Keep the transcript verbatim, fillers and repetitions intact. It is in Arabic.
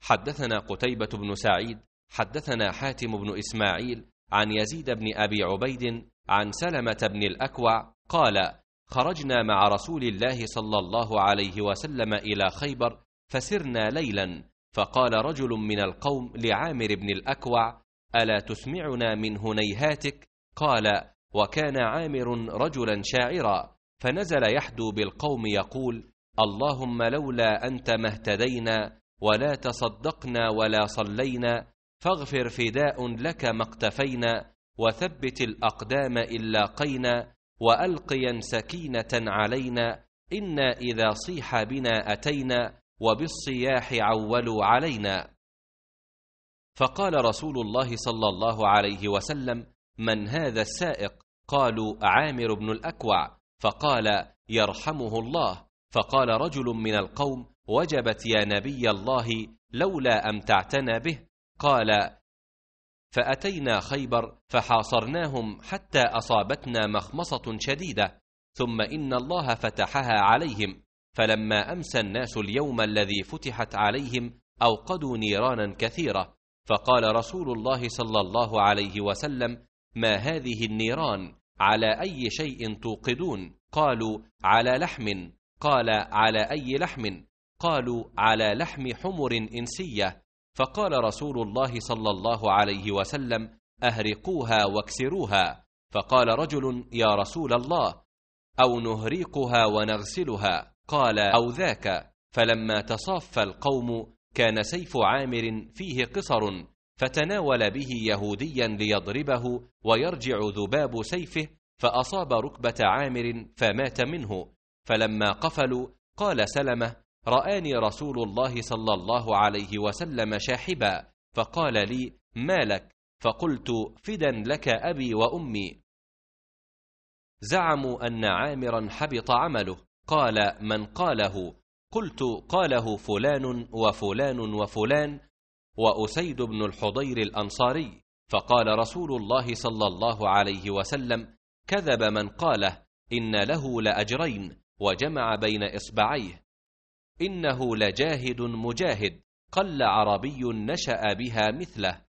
حدثنا قتيبة بن سعيد حدثنا حاتم بن إسماعيل عن يزيد بن أبي عبيد عن سلمة بن الأكوع قال: خرجنا مع رسول الله صلى الله عليه وسلم إلى خيبر فسرنا ليلا، فقال رجل من القوم لعامر بن الأكوع: ألا تسمعنا من هنيهاتك؟ قال: وكان عامر رجلا شاعرا، فنزل يحدو بالقوم يقول: اللهم لولا أنت ما اهتدينا ولا تصدقنا ولا صلينا، فاغفر فداء لك ما اقتفينا، وثبت الأقدام إن لاقينا، وألقيا سكينة علينا، إنا إذا صيح بنا أتينا، وبالصياح عولوا علينا. فقال رسول الله صلى الله عليه وسلم: من هذا السائق؟ قالوا: عامر بن الأكوع. فقال: يرحمه الله. فقال رجل من القوم: وجبت يا نبي الله، لولا أمتعتنا به. قال: فأتينا خيبر فحاصرناهم حتى أصابتنا مخمصة شديدة، ثم إن الله فتحها عليهم، فلما أمسى الناس اليوم الذي فتحت عليهم أوقدوا نيرانا كثيرة. فقال رسول الله صلى الله عليه وسلم: ما هذه النيران؟ على أي شيء توقدون؟ قالوا: على لحم. قال: على أي لحم؟ قالوا: على لحم حمر إنسية. فقال رسول الله صلى الله عليه وسلم: أهرقوها واكسروها. فقال رجل: يا رسول الله، أو نهريقها ونغسلها؟ قال: أو ذاك. فلما تصاف القوم كان سيف عامر فيه قصر، فتناول به يهوديا ليضربه ويرجع ذباب سيفه، فأصاب ركبة عامر فمات منه. فلما قفلوا قال سلمة: رآني رسول الله صلى الله عليه وسلم شاحبا، فقال لي: ما لك؟ فقلت: فدا لك أبي وأمي. زعموا أن عامرا حبط عمله. قال: من قاله؟ قلت: قاله فلان وفلان وفلان وأسيد بن الحضير الأنصاري. فقال رسول الله صلى الله عليه وسلم: كذب من قاله، إن له لأجرين، وجمع بين إصبعيه، إنه لجاهد مجاهد، قل عربي نشأ بها مثله.